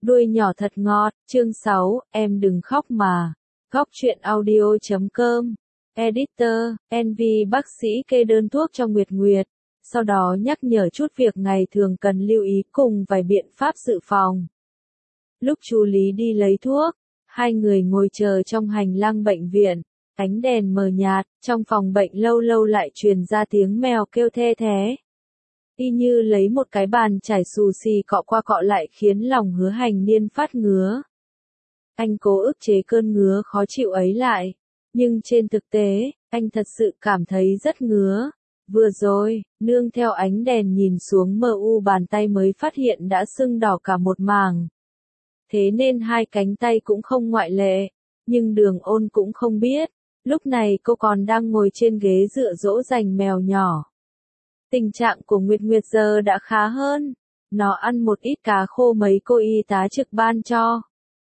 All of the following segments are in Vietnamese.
Đuôi nhỏ thật ngọt, chương 6, em đừng khóc mà. Góc truyện audio.com. Editor, NV bác sĩ kê đơn thuốc cho Nguyệt Nguyệt, sau đó nhắc nhở chút việc ngày thường cần lưu ý cùng vài biện pháp dự phòng. Lúc chú Lý đi lấy thuốc, hai người ngồi chờ trong hành lang bệnh viện, ánh đèn mờ nhạt, trong phòng bệnh lâu lâu lại truyền ra tiếng mèo kêu the thé. Y như lấy một cái bàn chải xù xì cọ qua cọ lại khiến lòng Hứa Hành Niên phát ngứa. Anh cố ức chế cơn ngứa khó chịu ấy lại, nhưng trên thực tế, anh thật sự cảm thấy rất ngứa. Vừa rồi, nương theo ánh đèn nhìn xuống mờ u bàn tay mới phát hiện đã sưng đỏ cả một mảng. Thế nên hai cánh tay cũng không ngoại lệ, nhưng Đường Ôn cũng không biết, lúc này cô còn đang ngồi trên ghế dựa dỗ dành mèo nhỏ. Tình trạng của Nguyệt Nguyệt giờ đã khá hơn, nó ăn một ít cá khô mấy cô y tá trực ban cho.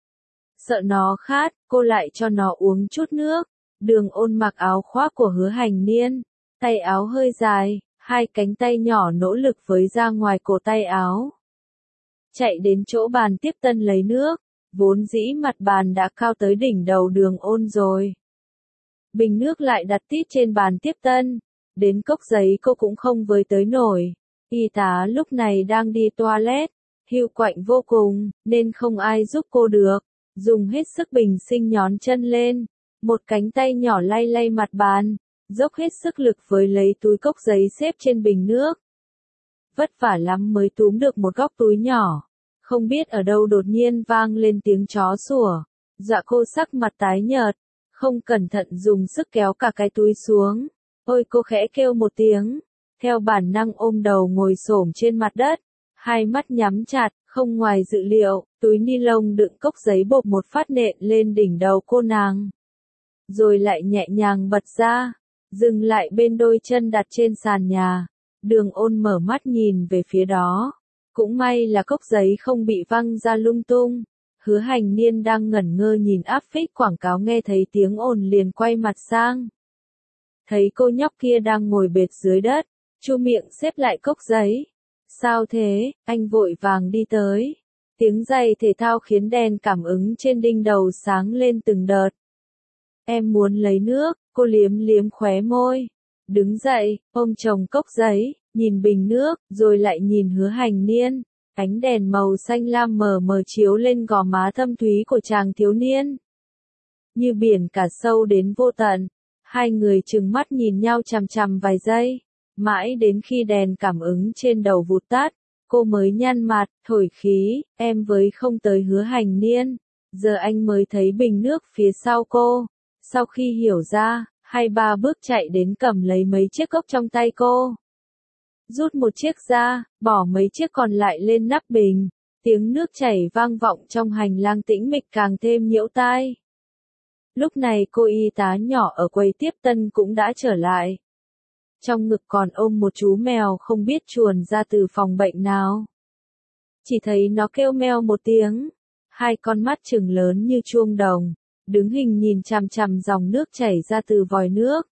Sợ nó khát, cô lại cho nó uống chút nước. Đường Ôn mặc áo khoác của Hứa Hành Niên, tay áo hơi dài, hai cánh tay nhỏ nỗ lực với ra ngoài cổ tay áo. Chạy đến chỗ bàn tiếp tân lấy nước, vốn dĩ mặt bàn đã cao tới đỉnh đầu Đường Ôn rồi. Bình nước lại đặt tít trên bàn tiếp tân, đến cốc giấy cô cũng không với tới nổi. Y tá lúc này đang đi toilet, hưu quạnh vô cùng, nên không ai giúp cô được. Dùng hết sức bình sinh nhón chân lên, một cánh tay nhỏ lay lay mặt bàn, dốc hết sức lực với lấy túi cốc giấy xếp trên bình nước. Vất vả lắm mới túm được một góc túi nhỏ, không biết ở đâu đột nhiên vang lên tiếng chó sủa, dọa cô sắc mặt tái nhợt, không cẩn thận dùng sức kéo cả cái túi xuống. Ôi, cô khẽ kêu một tiếng, theo bản năng ôm đầu ngồi xổm trên mặt đất, hai mắt nhắm chặt. Không ngoài dự liệu, túi ni lông đựng cốc giấy bột một phát nện lên đỉnh đầu cô nàng. Rồi lại nhẹ nhàng bật ra, dừng lại bên đôi chân đặt trên sàn nhà. Đường Ôn mở mắt nhìn về phía đó. Cũng may là cốc giấy không bị văng ra lung tung. Hứa Hành Niên đang ngẩn ngơ nhìn áp phích quảng cáo nghe thấy tiếng ồn liền quay mặt sang. Thấy cô nhóc kia đang ngồi bệt dưới đất, chu miệng xếp lại cốc giấy. Sao thế, anh vội vàng đi tới. Tiếng giày thể thao khiến đèn cảm ứng trên đinh đầu sáng lên từng đợt. Em muốn lấy nước, cô liếm liếm khóe môi. Đứng dậy, ôm chồng cốc giấy, nhìn bình nước, rồi lại nhìn Hứa Hành Niên. Ánh đèn màu xanh lam mờ mờ chiếu lên gò má thâm thúy của chàng thiếu niên. Như biển cả sâu đến vô tận, hai người trừng mắt nhìn nhau chằm chằm vài giây. Mãi đến khi đèn cảm ứng trên đầu vụt tắt, cô mới nhăn mặt, thổi khí, em với không tới Hứa Hành Niên. Giờ anh mới thấy bình nước phía sau cô. Sau khi hiểu ra, hai ba bước chạy đến cầm lấy mấy chiếc cốc trong tay cô. Rút một chiếc ra, bỏ mấy chiếc còn lại lên nắp bình. Tiếng nước chảy vang vọng trong hành lang tĩnh mịch càng thêm nhiễu tai. Lúc này cô y tá nhỏ ở quầy tiếp tân cũng đã trở lại. Trong ngực còn ôm một chú mèo không biết chuồn ra từ phòng bệnh nào. Chỉ thấy nó kêu meo một tiếng, hai con mắt trừng lớn như chuông đồng, đứng hình nhìn chằm chằm dòng nước chảy ra từ vòi nước.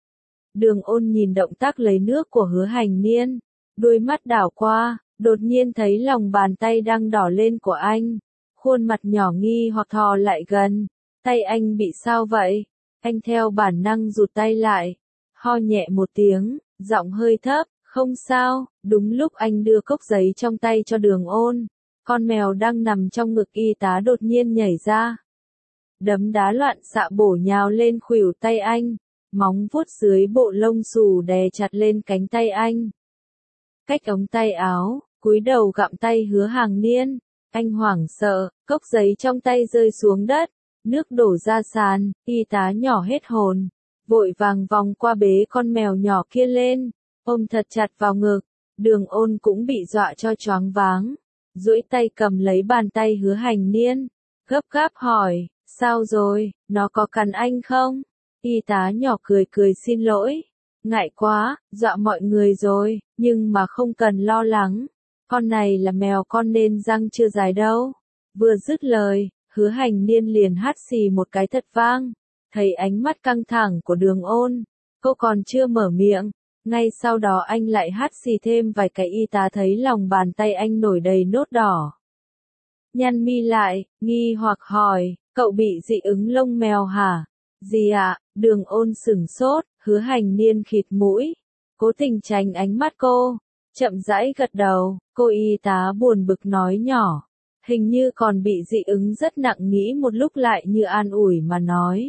Đường Ôn nhìn động tác lấy nước của Hứa Hành Niên, đôi mắt đảo qua, đột nhiên thấy lòng bàn tay đang đỏ lên của anh, khuôn mặt nhỏ nghi hoặc thò lại gần, tay anh bị sao vậy? Anh theo bản năng rụt tay lại. Ho nhẹ một tiếng, giọng hơi thấp, không sao. Đúng lúc anh đưa cốc giấy trong tay cho Đường Ôn, con mèo đang nằm trong ngực y tá đột nhiên nhảy ra. Đấm đá loạn xạ bổ nhào lên khuỷu tay anh, móng vuốt dưới bộ lông xù đè chặt lên cánh tay anh. Cách ống tay áo, cúi đầu gặm tay Hứa Hành Niên, anh hoảng sợ, cốc giấy trong tay rơi xuống đất, nước đổ ra sàn, y tá nhỏ hết hồn. Vội vàng vòng qua bế con mèo nhỏ kia lên, ôm thật chặt vào ngực. Đường Ôn cũng bị dọa cho choáng váng, duỗi tay cầm lấy bàn tay Hứa Hành Niên, gấp gáp hỏi, sao rồi, nó có cắn anh không? Y tá nhỏ cười cười xin lỗi, ngại quá, dọa mọi người rồi, nhưng mà không cần lo lắng, con này là mèo con nên răng chưa dài đâu. Vừa dứt lời, Hứa Hành Niên liền hắt xì một cái thật vang. Thấy ánh mắt căng thẳng của Đường Ôn, cô còn chưa mở miệng, ngay sau đó anh lại hắt xì thêm vài cái y tá thấy lòng bàn tay anh nổi đầy nốt đỏ. nhăn mi lại, nghi hoặc hỏi, cậu bị dị ứng lông mèo hả? Gì ạ? Đường Ôn sửng sốt, Hứa Hành Niên khịt mũi, cố tình tránh ánh mắt cô, chậm rãi gật đầu, cô y tá buồn bực nói nhỏ, hình như còn bị dị ứng rất nặng, nghĩ một lúc lại như an ủi mà nói.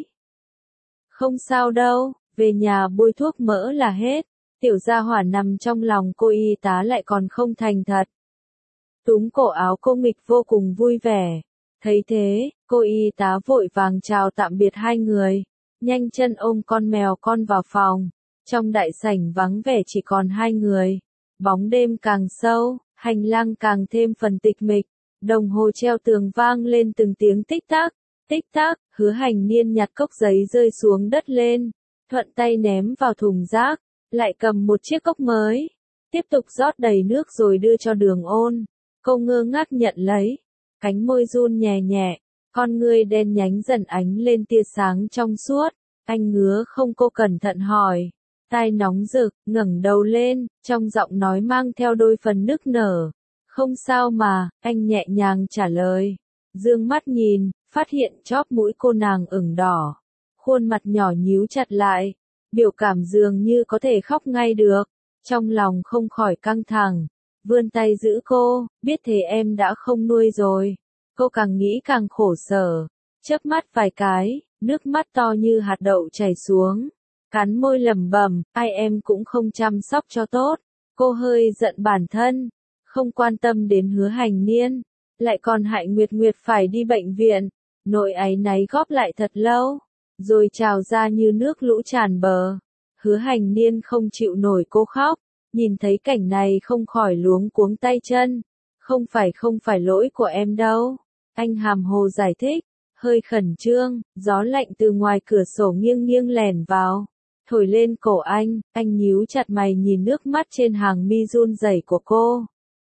Không sao đâu, về nhà bôi thuốc mỡ là hết. Tiểu gia hỏa nằm trong lòng cô y tá lại còn không thành thật. Túm cổ áo cô nghịch vô cùng vui vẻ. Thấy thế, cô y tá vội vàng chào tạm biệt hai người, nhanh chân ôm con mèo con vào phòng. Trong đại sảnh vắng vẻ chỉ còn hai người. Bóng đêm càng sâu, hành lang càng thêm phần tịch mịch. Đồng hồ treo tường vang lên từng tiếng tích tắc, tích tắc. Hứa Hành Niên nhặt cốc giấy rơi xuống đất lên, thuận tay ném vào thùng rác, lại cầm một chiếc cốc mới, tiếp tục rót đầy nước rồi đưa cho Đường Ôn. Cô ngơ ngác nhận lấy, cánh môi run nhẹ nhẹ, con ngươi đen nhánh dần ánh lên tia sáng trong suốt. Anh ngứa không? Cô cẩn thận hỏi, tai nóng rực, ngẩng đầu lên, trong giọng nói mang theo đôi phần nức nở. Không sao mà, anh nhẹ nhàng trả lời. Dương mắt nhìn, phát hiện chóp mũi cô nàng ửng đỏ, khuôn mặt nhỏ nhíu chặt lại, biểu cảm dường như có thể khóc ngay được. Trong lòng không khỏi căng thẳng, vươn tay giữ cô, biết thế em đã không nuôi rồi. Cô càng nghĩ càng khổ sở, chớp mắt vài cái, nước mắt to như hạt đậu chảy xuống, cắn môi lẩm bẩm, ai em cũng không chăm sóc cho tốt. Cô hơi giận bản thân, không quan tâm đến Hứa Hành Niên, lại còn hại Nguyệt Nguyệt phải đi bệnh viện. Nỗi áy náy góp lại thật lâu, rồi trào ra như nước lũ tràn bờ. Hứa Hành Niên không chịu nổi cô khóc, nhìn thấy cảnh này không khỏi luống cuống tay chân. Không phải lỗi của em đâu. Anh hàm hồ giải thích, hơi khẩn trương, gió lạnh từ ngoài cửa sổ nghiêng nghiêng lẻn vào, thổi lên cổ anh nhíu chặt mày nhìn nước mắt trên hàng mi run rẩy của cô.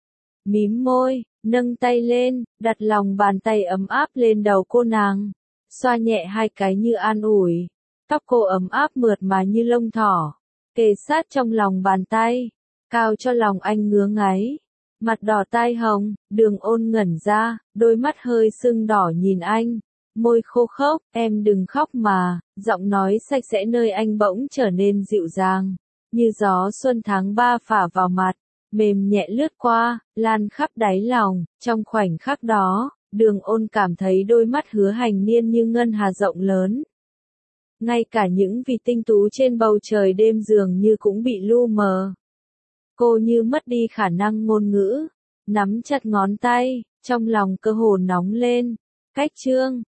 Mím môi, nâng tay lên, đặt lòng bàn tay ấm áp lên đầu cô nàng, xoa nhẹ hai cái như an ủi. Tóc cô ấm áp mượt mà như lông thỏ, kề sát trong lòng bàn tay, cao cho lòng anh ngứa ngáy. Mặt đỏ tai hồng, Đường Ôn ngẩn ra, đôi mắt hơi sưng đỏ nhìn anh, môi khô khốc, em đừng khóc mà. Giọng nói sạch sẽ nơi anh bỗng trở nên dịu dàng, như gió xuân tháng 3 phả vào mặt, mềm nhẹ lướt qua, lan khắp đáy lòng. Trong khoảnh khắc đó, Đường Ôn cảm thấy đôi mắt Hứa Hành Niên như ngân hà rộng lớn. Ngay cả những vì tinh tú trên bầu trời đêm dường như cũng bị lu mờ. Cô như mất đi khả năng ngôn ngữ, nắm chặt ngón tay, trong lòng cơ hồ nóng lên. Cách chương